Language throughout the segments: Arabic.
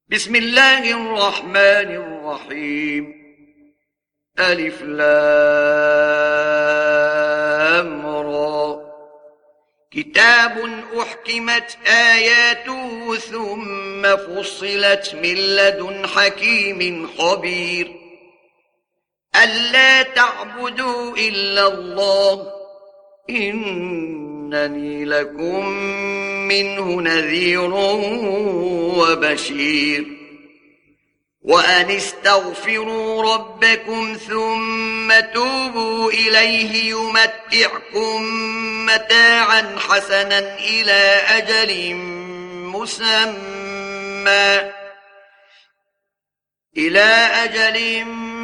بسم الله الرحمن الرحيم. ألف لام را. كتاب أحكمت آياته ثم فصلت من لدن حكيم خبير. ألا تعبدوا إلا الله إنني لكم منه نذير وبشير. وأن استغفروا ربكم ثم توبوا إليه يمتعكم متاعا حسنا إلى أجل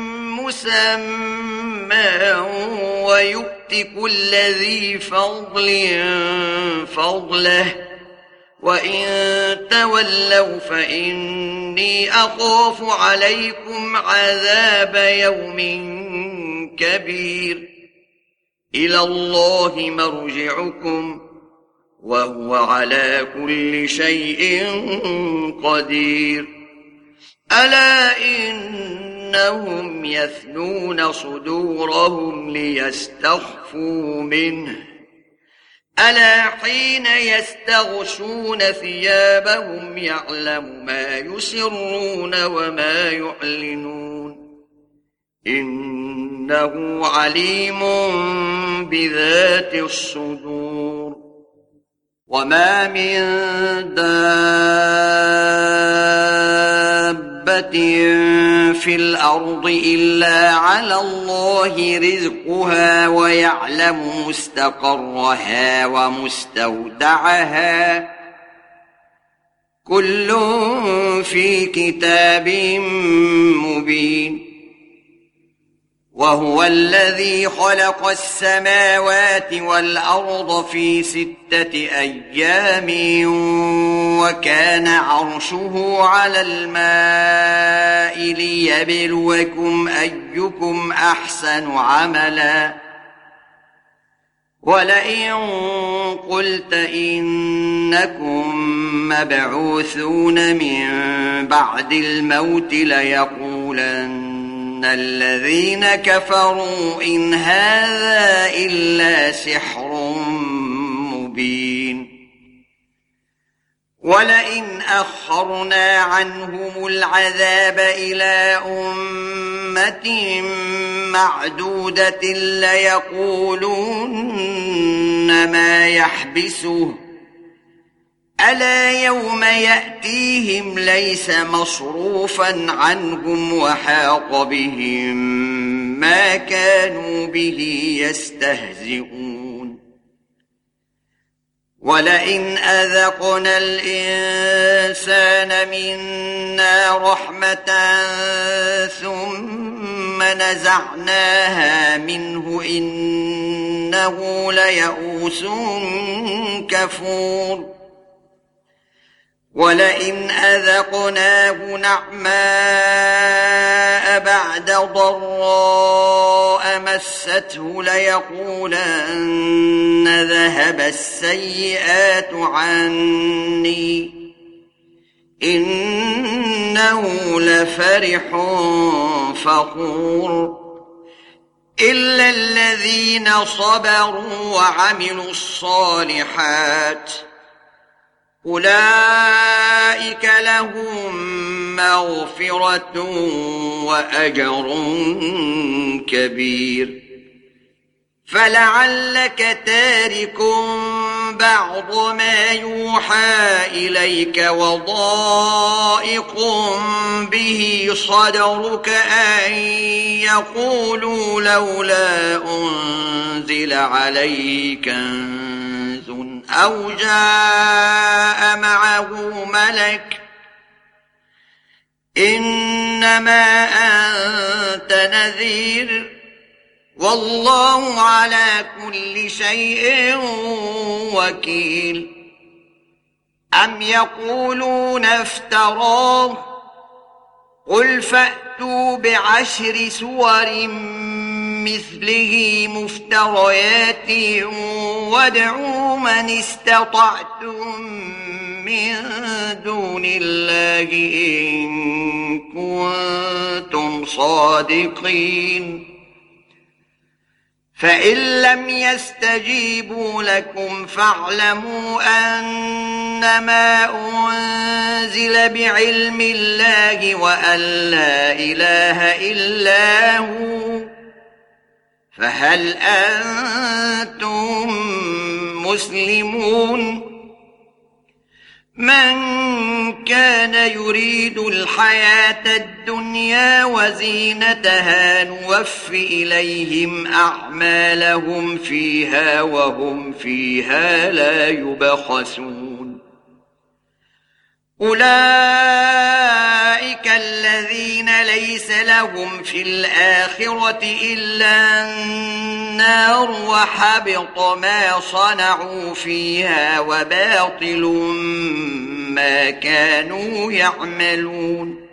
مسمى ويؤت كل ذي فضل فضله. وإن تولوا فإني أخاف عليكم عذاب يوم كبير. إلى الله مرجعكم وهو على كل شيء قدير. ألا إنهم يثنون صدورهم ليستخفوا منه. ألا حين يستغشون ثيابهم يعلم ما يسرون وما يعلنون إنه عليم بذات الصدور. وما من دابة في الأرض إلا على الله رزقها ويعلم مستقرها ومستودعها كل في كتاب مبين. وهو الذي خلق السماوات والأرض في 6 أيام وكان عرشه على الماء ليبلوكم أيكم أحسن عملا. ولئن قلت إنكم مبعوثون من بعد الموت ليقولن الذين كفروا إن هذا إلا سحر مبين. ولئن أخرنا عنهم العذاب إلى أمة معدودة ليقولون ما يحبسه. ألا يوم يأتيهم ليس مصروفا عنهم وحاق بهم ما كانوا به يستهزئون. ولئن أذقنا الإنسان منا رحمة ثم نزعناها منه إنه ليئوس كفور. ولئن أذقناه نعماء بعد ضراء مسته ليقولن ذهب السيئات عني إنه لفرح فخور. إلا الذين صبروا وعملوا الصالحات أولئك لهم مغفرة وأجر كبير. فلعلك تارك بعض ما يوحى إليك وضائق به صدرك أن يقولوا لولا أنزل عليه كنز أو جاء معه ملك إنما أنت نذير والله على كل شيء وكيل. أم يقولون افتراه قل فأتوا ب10 سور مثله مفتريات وادعوا من استطعتم من دون الله إن كنتم صادقين فإن لم يستجيبوا لكم فاعلموا أنما أنزل بعلم الله وأن لا إله إلا هو فهل أنتم مسلمون من كان يريد الحياة الدنيا وزينتها نوف إليهم أعمالهم فيها وهم فيها لا يبخسون أولئك الذين ليس لهم في الآخرة إلا النار وحبط ما صنعوا فيها وباطل ما كانوا يعملون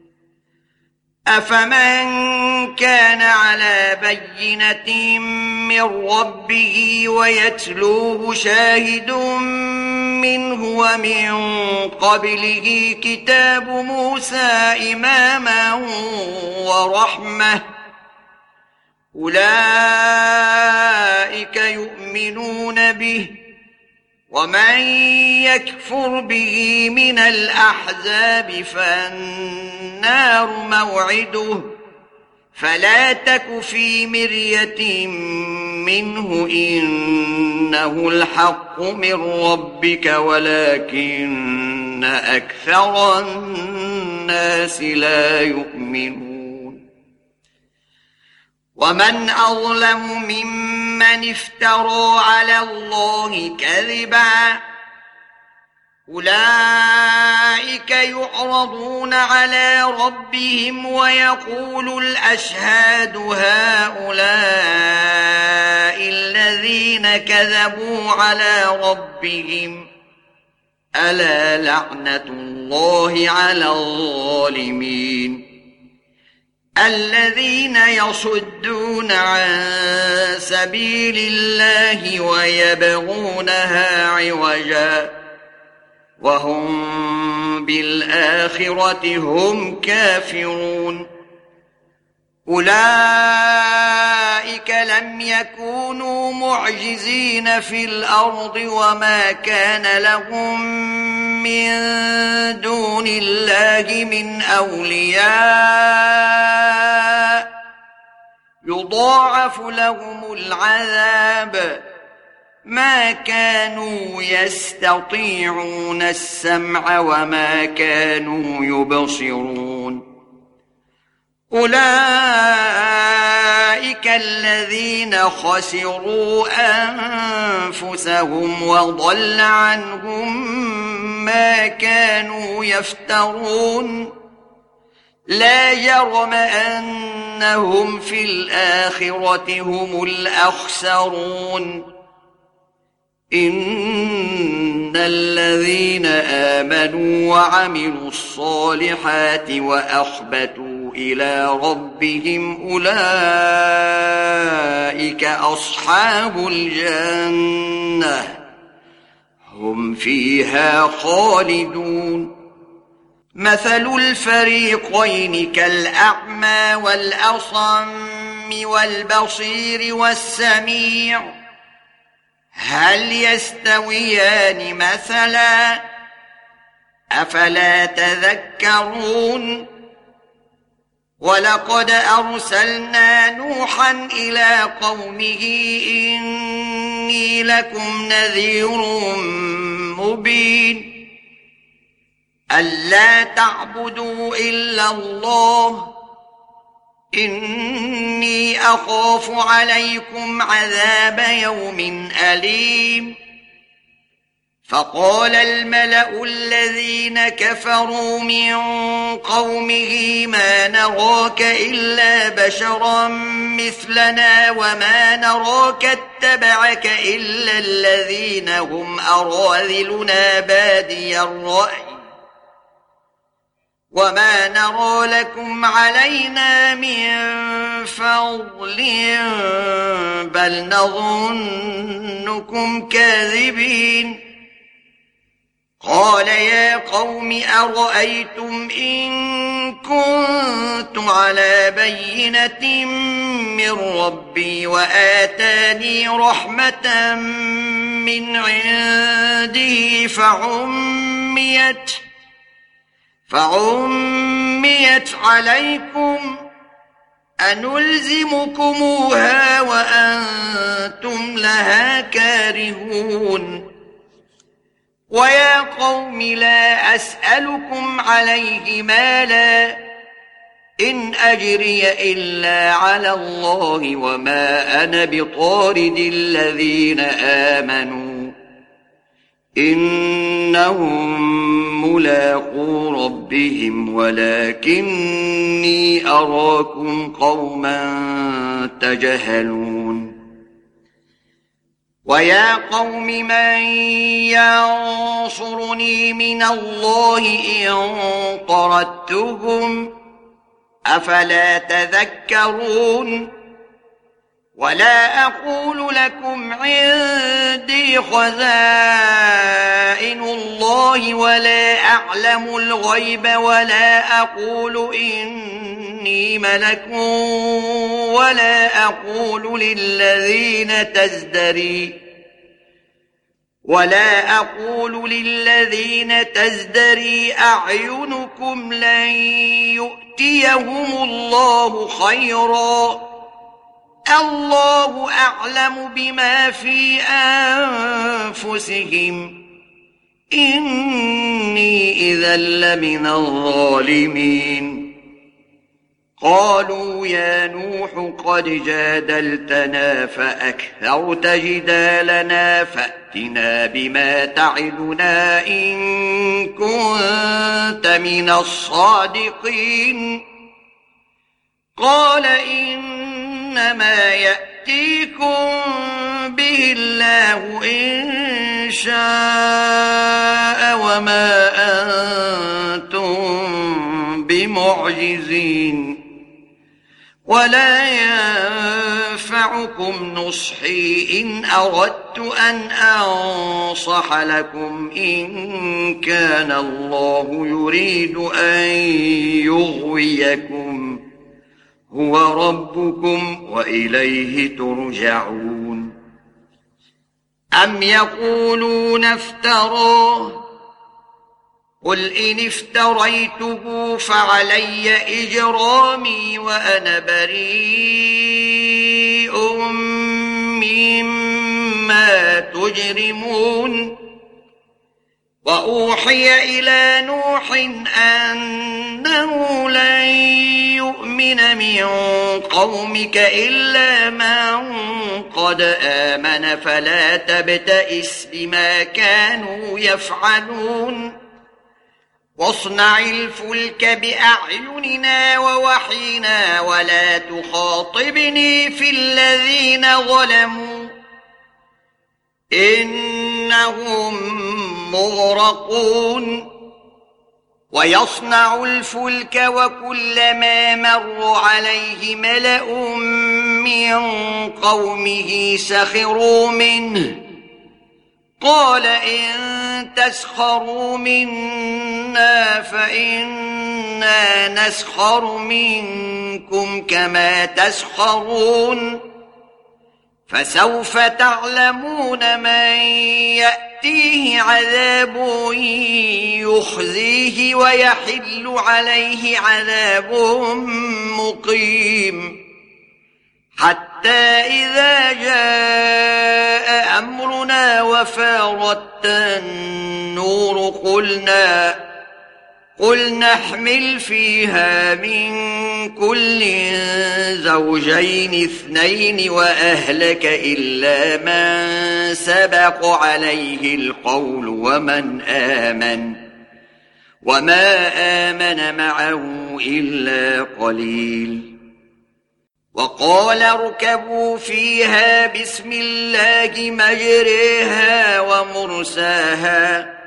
أفمن كان على بينة من ربه ويتلوه شاهد منه ومن قبله كتاب موسى إماما ورحمة أولئك يؤمنون به ومن يكفر به من الأحزاب فالنار موعده فلا تك في مرية منه إنه الحق من ربك ولكن أكثر الناس لا يؤمنون ومن أظلم ممن افترى على الله كذبا أولئك يعرضون على ربهم ويقول الأشهاد هؤلاء الذين كذبوا على ربهم ألا لعنة الله على الظالمين الذين يصدون عن سبيل الله ويبغونها عوجا وهم بالآخرة هم كافرون أولئك لم يكونوا معجزين في الأرض وما كان لهم من دون الله من أولياء يضاعف لهم العذاب ما كانوا يستطيعون السمع وما كانوا يبصرون أولئك الذين خسروا أنفسهم وضل عنهم ما كانوا يفترون لا جرم أنهم في الآخرة هم الأخسرون إن الذين آمنوا وعملوا الصالحات وأخبتوا إلى ربهم أولئك أصحاب الجنة هم فيها خالدون مثل الفريقين كالأعمى والأصم والبصير والسميع هل يستويان مثلا أفلا تذكرون ولقد أرسلنا نوحا إلى قومه إني لكم نذير مبين ألا تعبدوا إلا الله إني أخاف عليكم عذاب يوم أليم فقال الملأ الذين كفروا من قومه ما نراك إلا بشرا مثلنا وما نراك اتبعك إلا الذين هم أراذلنا بادي الرأي وما نرى لكم علينا من فضل بل نظنكم كاذبين قال يا قوم أرأيتم إن كنت على بينة من ربي وآتاني رحمة من عنده فعميت عليكم أنلزمكموها وأنتم لها كارهون ويا قوم لا أسألكم عليه مالا إن أجري إلا على الله وما أنا بطارد الذين آمنوا إنهم ملاقو ربهم ولكني أراكم قوما تجهلون ويا قوم من ينصرني من الله إن طردتهم أفلا تذكرون ولا أقول لكم عندي خزائن الله ولا أعلم الغيب ولا أقول إني ملك ولا أقول للذين تزدري أعينكم لن يؤتيهم الله خيرا الله أعلم بما في أنفسهم إني إذا لمن الظالمين قالوا يا نوح قد جادلتنا فأكثرت جدالنا فأتنا بما تعدنا إن كنت من الصادقين قال إنما يأتيكم به الله إن شاء وما أنتم بمعجزين ولا ينفعكم نصحي إن أردت أن أنصح لكم إن كان الله يريد أن يغويكم هو ربكم وإليه ترجعون أم يقولون افتراه قل إن افتريته فعلي إجرامي وأنا بريء مما تجرمون وأوحي إلى نوح أنه لن يؤمن من قومك إلا من قد آمن فلا تبتئس بما كانوا يفعلون واصنع الفلك بأعيننا ووحينا ولا تخاطبني في الذين ظلموا إنهم مغرقون ويصنع الفلك وكلما مر عليه ملأ من قومه سخروا منه قال إن تسخروا منا فإنا نسخر منكم كما تسخرون فسوف تعلمون من يأتيه عذاب يخزيه ويحل عليه عذاب مقيم حتى إذا جاء أمرنا وفارت النور قل نحمل فيها من كل زوجين اثنين وأهلك إلا من سبق عليه القول وما آمن معه إلا قليل وقال اركبوا فيها بسم الله مجريها ومرساها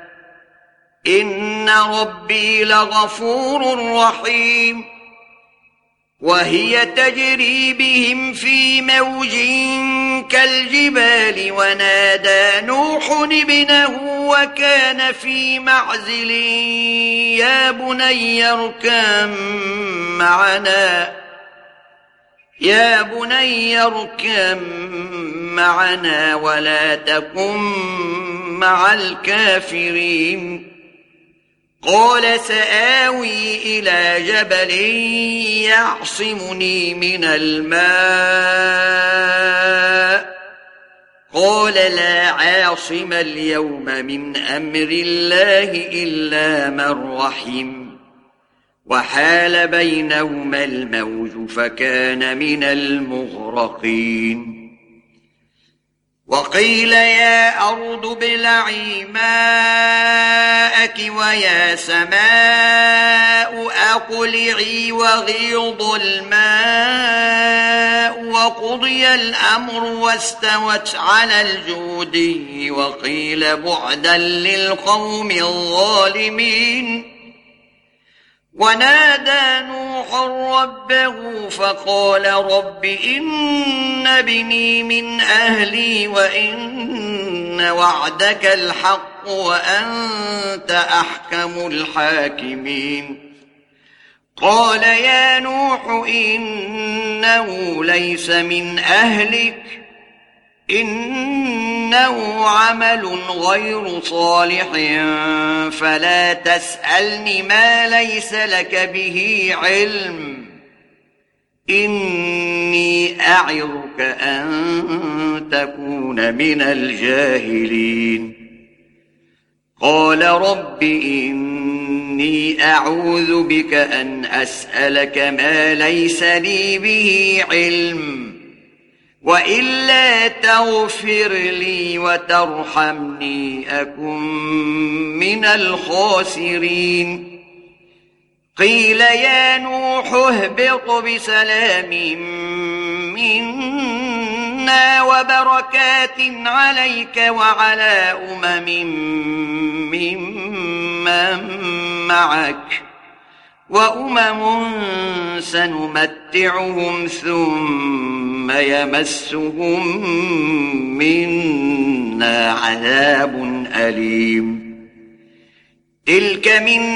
إن ربي لغفور رحيم وهي تجري بهم في موج كالجبال ونادى نوح ابنه وكان في معزل يا بني اركب معنا ولا تكن مع الكافرين قال سآوي إلى جبل يعصمني من الماء قال لا عاصم اليوم من أمر الله إلا من رحم وحال بينهما الموج فكان من المغرقين وقيل يا أرض ابلعي ماءك ويا سماء أقلعي وغيض الماء وقضي الأمر واستوت على الجودي وقيل بعدا للقوم الظالمين ونادى نوح ربه فقال رب إن ابني من أهلي وإن وعدك الحق وأنت أحكم الحاكمين قال يا نوح إنه ليس من أهلك إنه عمل غير صالح فلا تسألني ما ليس لك به علم إني أعظك أن تكون من الجاهلين قال رب إني أعوذ بك أن أسألك ما ليس لي به علم وإلا تغفر لي وترحمني أكن من الخاسرين قيل يا نوح اهبط بسلام منا وبركات عليك وعلى ممن معك سنمتعهم ثم يمسهم منا عذاب أليم تلك من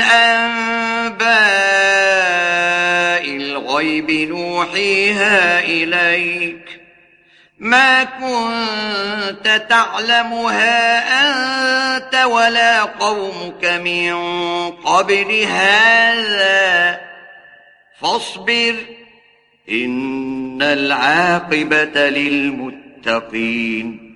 أنباء الغيب نوحيها إليك ما كنت تعلمها أنت ولا قومك من قبل هذا فاصبر إن العاقبة للمتقين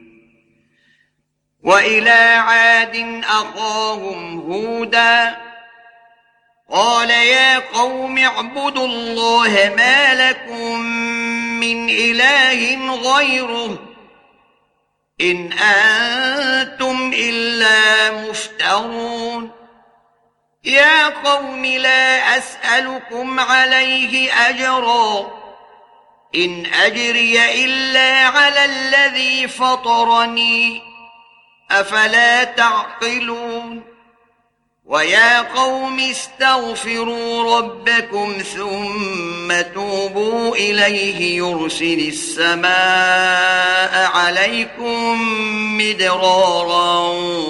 وإلى عاد أخاهم هودا قال يا قوم اعبدوا الله ما لكم من إله غيره إن أنتم إلا مفترون يا قوم لا أسألكم عليه أجرا إن أجري إلا على الذي فطرني أفلا تعقلون ويا قوم استغفروا ربكم ثم توبوا إليه يرسل السماء عليكم مدرارا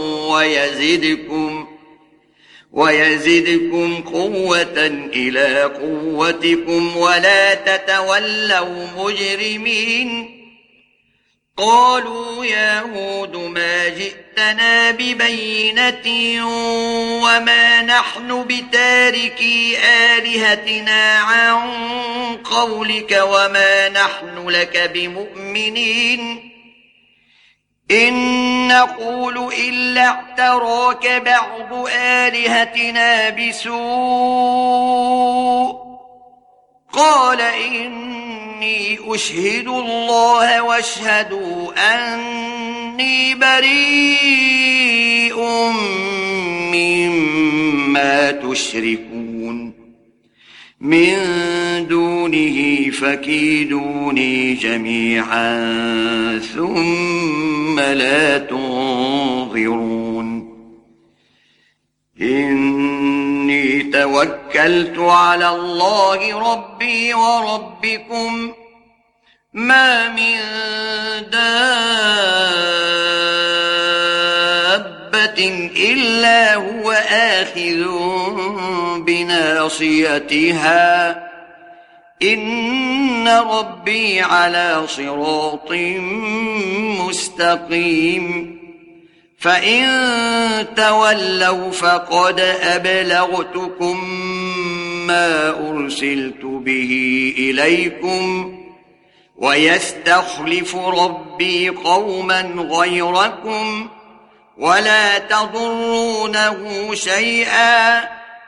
ويزدكم قوة إلى قوتكم ولا تتولوا مجرمين قالوا يا هود ما جئتنا ببينة وما نحن بتاركي آلهتنا عن قولك وما نحن لك بمؤمنين إن نقول إلا اعتراك بعض آلهتنا بسوء قال إني أشهد الله واشهدوا أني بريء مما تشركون من دونه فكيدوني جميعا ثم لا تنظرون إني توكلت على الله ربي وربكم ما من دابة إلا هو آخذ بناصيتها إن ربي على صراط مستقيم فإن تولوا فقد أبلغتكم ما أرسلت به إليكم ويستخلف ربي قوما غيركم ولا تضرونه شيئا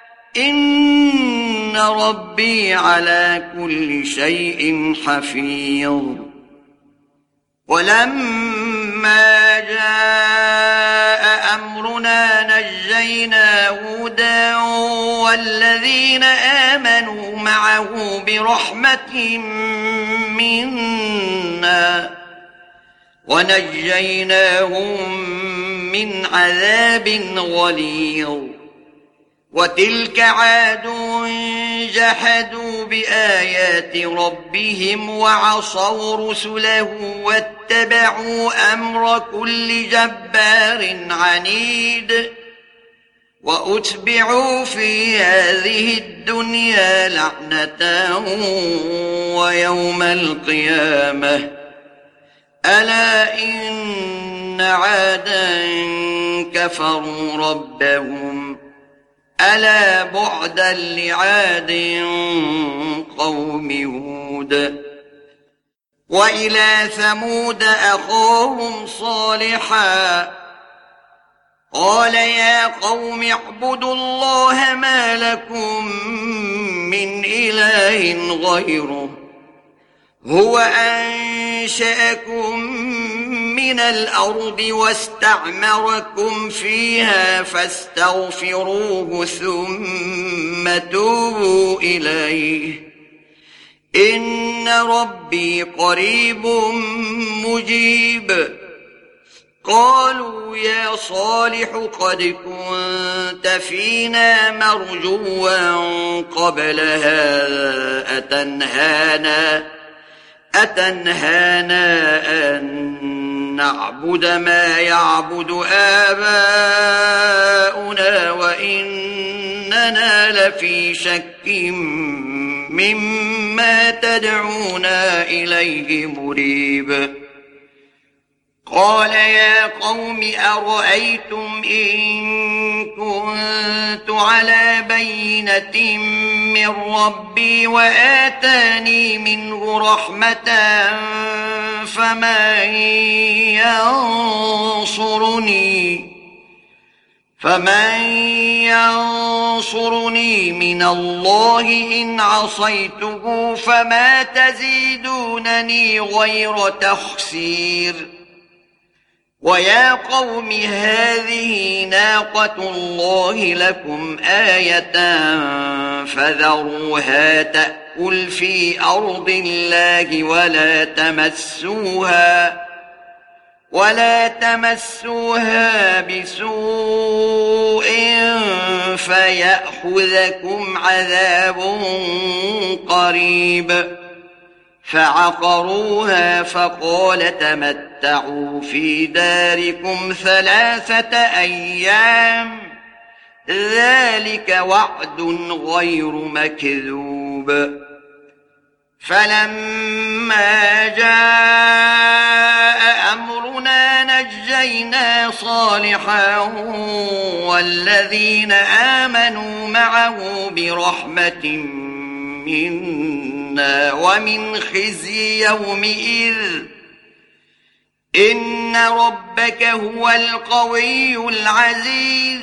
إن ربي على كل شيء حفيظ. ولما جاء أمرنا نجينا هودا والذين آمنوا معه برحمة منا ونجيناهم من عذاب غليظ. وتلك عاد جحدوا بآيات ربهم وعصوا رسله واتبعوا أمر كل جبار عنيد وأتبعوا في هذه الدنيا لعنة ويوم القيامة ألا إن عادا كفروا ربهم ألا بعدا لعاد قوم هود. وإلى ثمود أخاهم صالحا قال يا قوم اعبدوا الله ما لكم من إله غيره هو أنشأكم من الأرض واستعمركم فيها فاستغفروه ثم توبوا إليه إن ربي قريب مجيب. قالوا يا صالح قد كنت فينا مرجوا قبل هذا أتنهانا أن نعبد ما يعبد آباؤنا وإننا لفي شك مما تدعونا إليه مريب. قال يا قوم أرأيتم إن كنت على بينة من ربي وآتاني منه رحمة فمن ينصرني من الله إن عصيته فما تزيدونني غير تخسير. ويا قوم هذه ناقة الله لكم آية فذروها تأكل في أرض الله ولا تمسوها بسوء فيأخذكم عذاب قريب. فعقروها فقال تمتعوا في داركم 3 أيام ذلك وعد غير مكذوب. فلما جاء أمرنا نجينا صالحا والذين آمنوا معه برحمة منا ومن خزي يومئذ إن ربك هو القوي العزيز.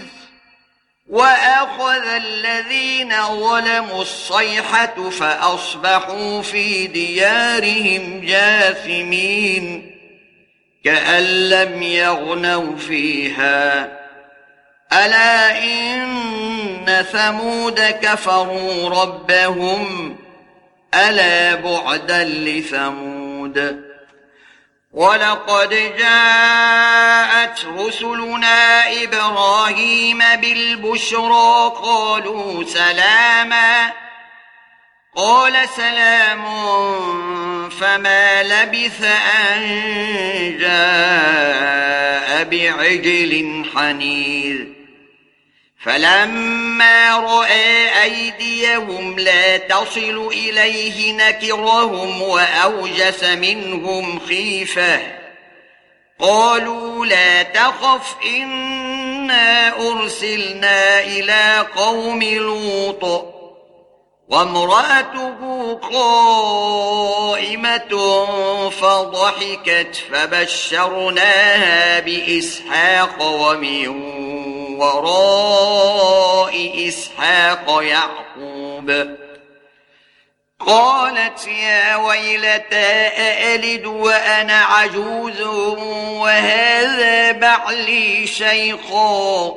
وأخذ الذين ظلموا الصيحة فأصبحوا في ديارهم جاثمين كأن لم يغنوا فيها ألا إن ثمود كفروا ربهم ألا بعدا لثمود. ولقد جاءت رسلنا إبراهيم بالبشرى قالوا سلاما قال سلام فما لبث أن جاء بعجل حنيذ فلما رأى أيديهم لا تصل إليه نكرهم وأوجس منهم خيفة قالوا لا تخف إنا أرسلنا إلى قوم لوط وامرأته قائمة فضحكت فبشرناها بإسحاق ومن وراء إسحاق يعقوب قالت يا ويلتى أألد وأنا عجوز وهذا بعلي شيخا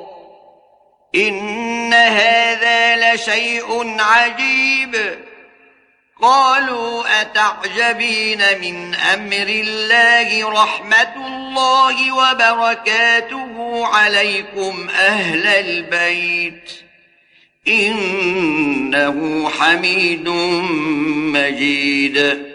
إن هذا لشيء عجيب قالوا أتعجبين من أمر الله رحمة الله وبركاته عليكم أهل البيت إنه حميد مجيد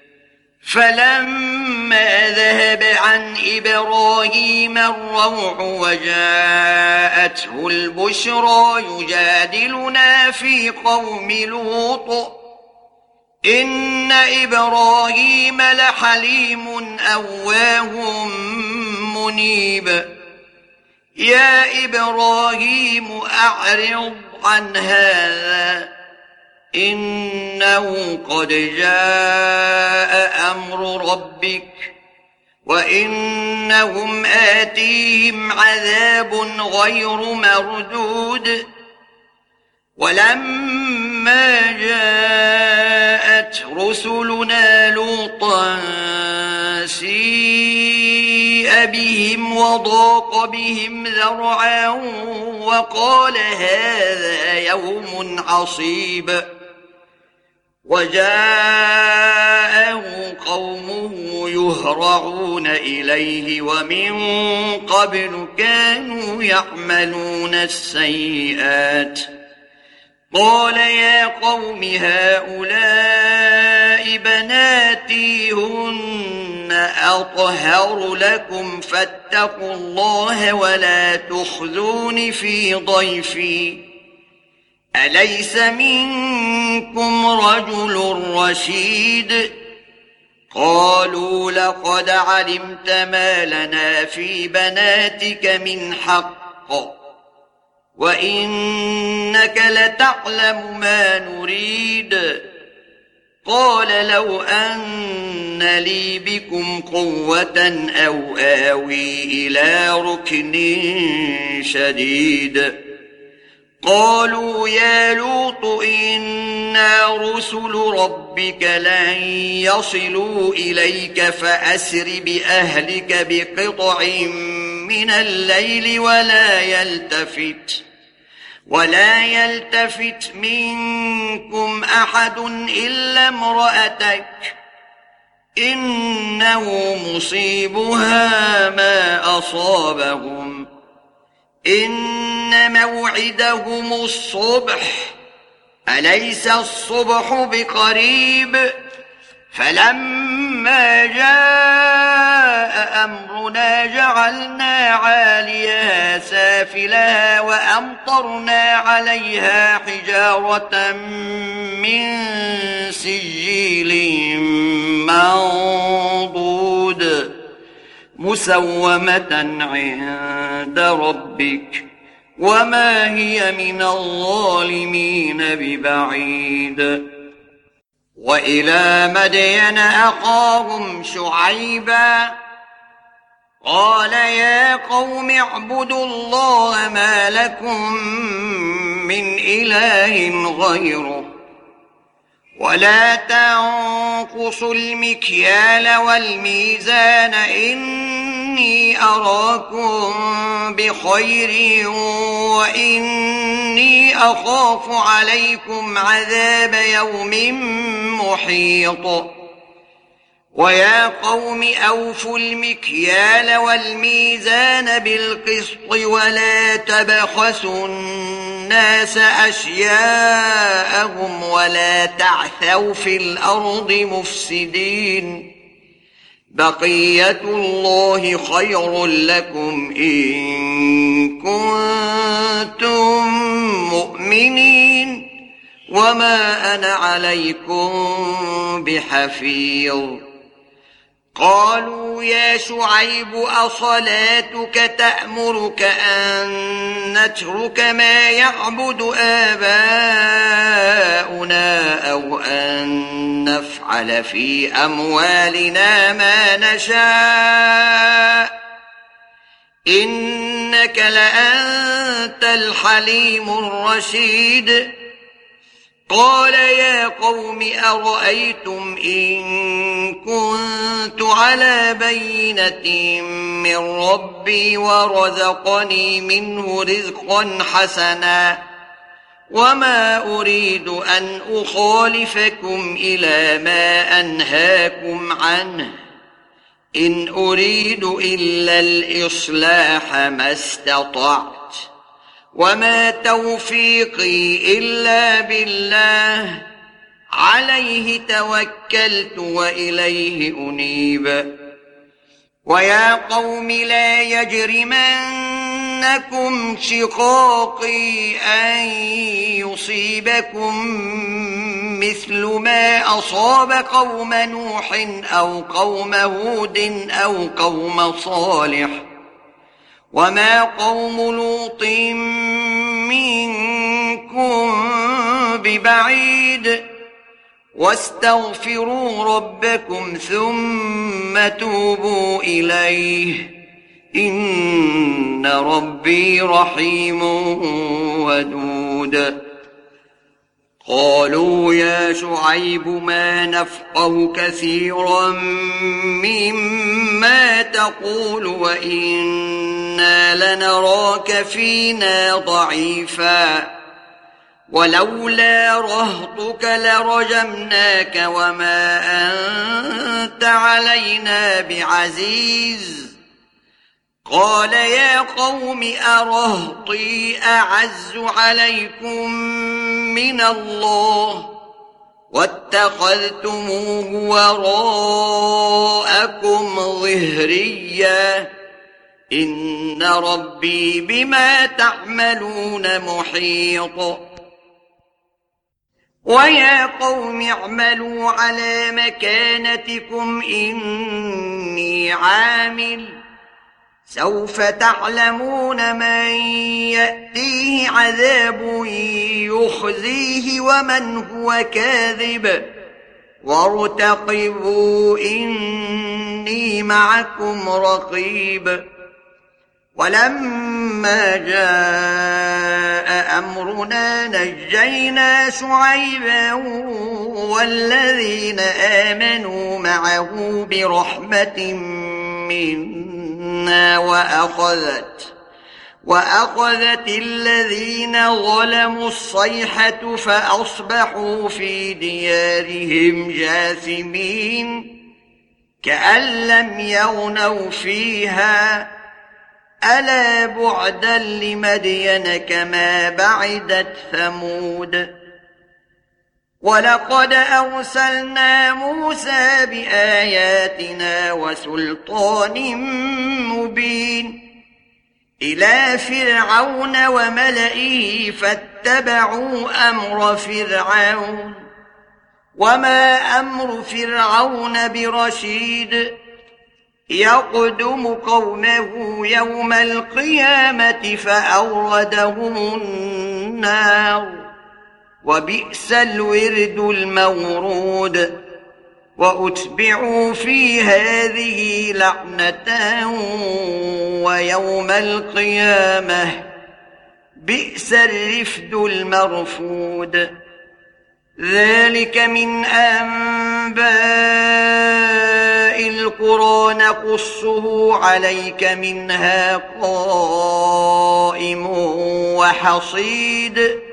فلما ذهب عن إبراهيم الروع وجاءته البشرى يجادلنا في قوم لوط إن إبراهيم لحليم أواه منيب يا إبراهيم أعرض عن هذا إنه قد جاء أمر ربك وإنهم آتيهم عذاب غير مردود ولما جاءت رسلنا لوطا سيء بهم وضاق بهم ذرعا وقال هذا يوم عصيب وجاءه قومه يهرعون إليه ومن قبل كانوا يعملون السيئات قال يا قوم هؤلاء بناتي هن أطهر لكم فاتقوا الله ولا تخزون في ضيفي أليس منكم رجل رشيد قالوا لقد علمت ما لنا في بناتك من حق وإنك لتعلم ما نريد قال لو أن لي بكم قوة أو آوي إلى ركن شديد قالوا يا لوط إنا رسل ربك لن يصلوا إليك فأسر بأهلك بقطع من الليل ولا يلتفت منكم أحد إلا امرأتك إنه مصيبها ما أصابهم إن موعدهم الصبح أليس الصبح بقريب فلما جاء أمرنا جعلنا عاليها سافلها وأمطرنا عليها حجارة من سجيل منضود مسومة عند ربك وما هي من الظالمين ببعيد وإلى مدين أخاهم شعيبا قال يا قوم اعبدوا الله ما لكم من إله غيره ولا تنقصوا المكيال والميزان إني أراكم بخير وإني أخاف عليكم عذاب يوم محيط ويا قوم أوفوا المكيال والميزان بالقسط ولا تبخسوا الناس أشياءهم ولا تعثوا في الأرض مفسدين بقية الله خير لكم إن كنتم مؤمنين وما أنا عليكم بحفيظ قالوا يا شعيب أصلاتك تأمرك أن نترك ما يعبد آباؤنا أو أن نفعل في أموالنا ما نشاء إنك لأنت الحليم الرشيد قال يا قوم أرأيتم إن كنت على بينة من ربي ورزقني منه رزقا حسنا وما أريد أن أخالفكم إلى ما أنهاكم عنه إن أريد إلا الإصلاح ما استطعت وما توفيقي إلا بالله عليه توكلت وإليه أنيب ويا قوم لا يجرمنكم شقاقي أن يصيبكم مثل ما أصاب قوم نوح أو قوم هود أو قوم صالح وما قوم لوط منكم ببعيد واستغفروا ربكم ثم توبوا إليه إن ربي رحيم ودود قالوا يا شعيب ما نفقه كثيرا مما تقول وإنا لنراك فينا ضعيفا ولولا رهطك لرجمناك وما أنت علينا بعزيز قال يا قوم أرهطي أعز عليكم من الله واتخذتموه وراءكم ظهريا إن ربي بما تعملون محيط ويا قوم اعملوا على مكانتكم إني عامل سوف تعلمون من يأتيه عذاب يخزيه ومن هو كاذب وارتقبوا إني معكم رقيب ولما جاء أمرنا نجينا شعيبا والذين آمنوا معه برحمة منا وأخذت الذين ظلموا الصيحة فأصبحوا في ديارهم جاثمين كأن لم يغنوا فيها ألا بعدا لمدين كما بعدت ثمود ولقد أرسلنا موسى بآياتنا وسلطان مبين إلى فرعون وملئه فاتبعوا أمر فرعون وما أمر فرعون برشيد يقدم قومه يوم القيامة فأوردهم النار وبئس الورد المورود وأتبعوا في هذه لعنة ويوم القيامة بئس الرفد المرفود ذلك من أنباء القرى نقصه عليك منها قائم وحصيد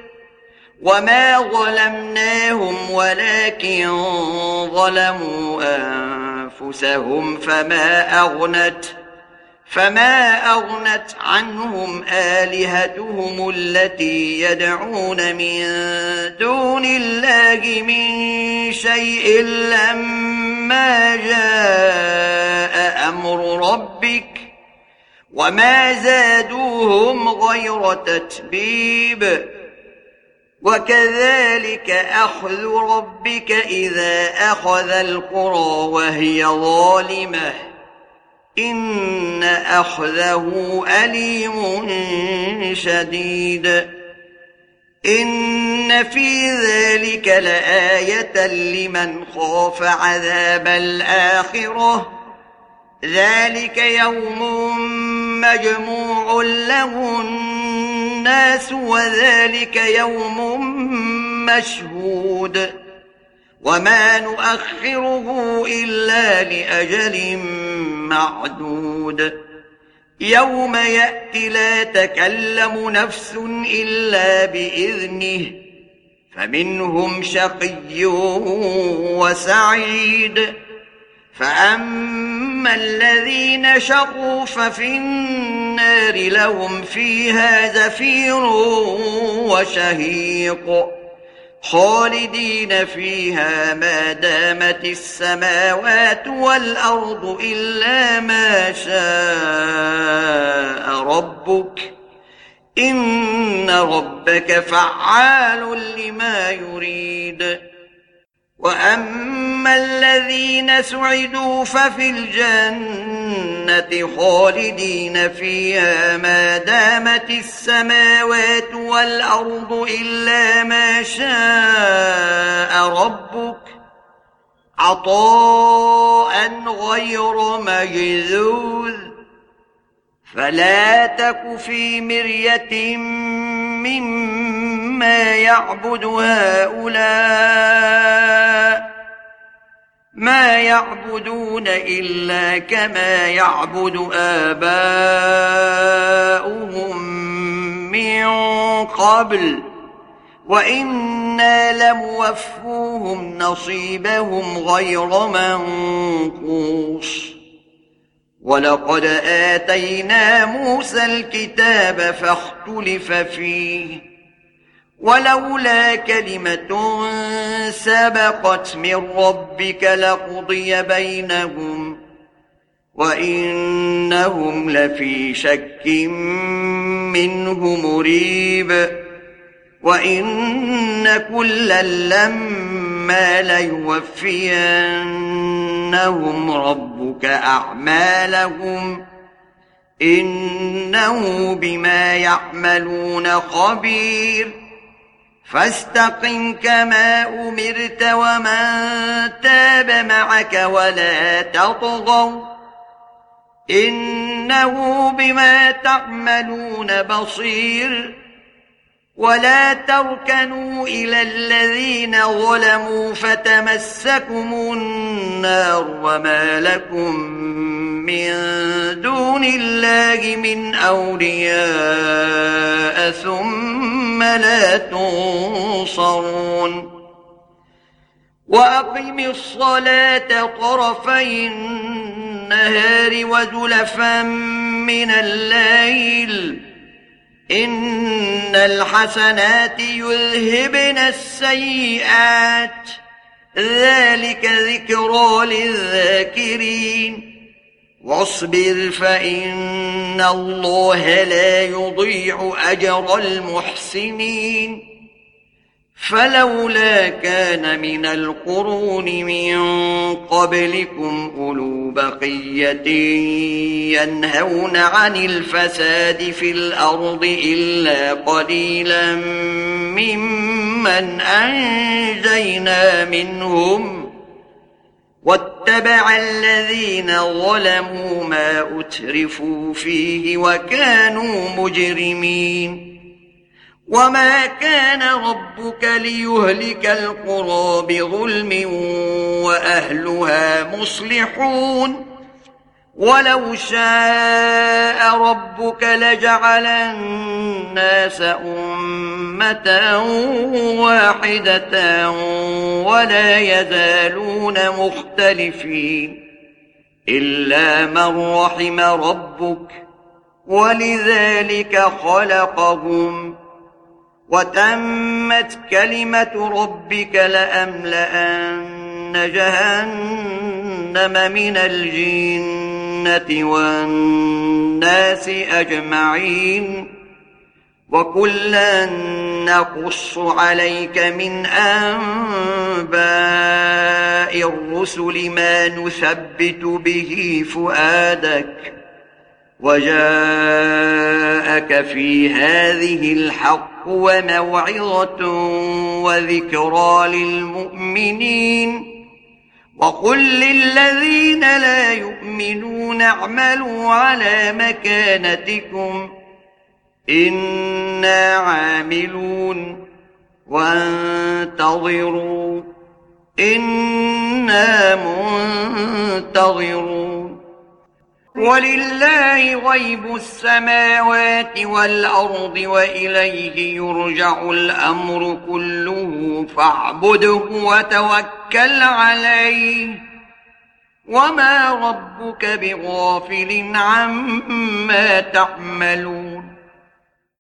وما ظلمناهم ولكن ظلموا أنفسهم فما أغنت عنهم آلهتهم التي يدعون من دون الله من شيء لما جاء أمر ربك وما زادوهم غير تتبيب وكذلك أخذ ربك إذا أخذ القرى وهي ظالمة إن أخذه أليم شديد إن في ذلك لآية لمن خاف عذاب الآخرة ذلك يوم مجموع له الناس وذلك يوم مشهود وما نؤخره إلا لأجل معدود يوم يأتي لا تكلم نفس إلا بإذنه فمنهم شقي وسعيد فأما الذين شقوا ففي النار لهم فيها زفير وشهيق خالدين فيها ما دامت السماوات والأرض إلا ما شاء ربك إن ربك فعال لما يريد وأما الذين سعدوا ففي الجنة خالدين فيها ما دامت السماوات والأرض إلا ما شاء ربك عطاء غير مجذوذ فلا تك في مرية مما يعبد هؤلاء ما يعبدون إلا كما يعبد آباؤهم من قبل وإنا لموفوهم نصيبهم غير منقوص ولقد آتينا موسى الكتاب فاختلف فيه ولولا كلمة سبقت من ربك لقضي بينهم وإنهم لفي شك منه مريب وإن كلا لما ليوفينهم ربك أعمالهم إنه بما يعملون خبير فاستقم كما أمرت ومن تاب معك ولا تطغوا إنه بما تعملون بصير ولا تركنوا إلى الذين ظلموا فتمسكم النار وما لكم من دون الله من أولياء ثم لا تنصرون وأقم الصلاة طرفي النهار وزلفا من الليل إن الحسنات يذهبن السيئات ذلك ذكرى للذاكرين واصبر فإن الله لا يضيع أجر المحسنين فلولا كان من القرون من قبلكم أولو بقية ينهون عن الفساد في الأرض إلا قليلا ممن أنجينا منهم واتبع الذين ظلموا ما أترفوا فيه وكانوا مجرمين وما كان ربك ليهلك القرى بظلم وأهلها مصلحون ولو شاء ربك لجعل الناس أمة واحدة ولا يزالون مختلفين إلا من رحم ربك ولذلك خلقهم وتمت كلمة ربك لأملأن جهنم من الجنة والناس أجمعين وكلا نقص عليك من أنباء الرسل ما نثبت به فؤادك وجاءك في هذه الحق وموعظة وذكرى للمؤمنين وقل للذين لا يؤمنون اعملوا على مكانتكم إنا عاملون وانتظروا إنا منتظرون ولله غيب السماوات والأرض وإليه يرجع الأمر كله فاعبده وتوكل عليه وما ربك بغافل عما تعملون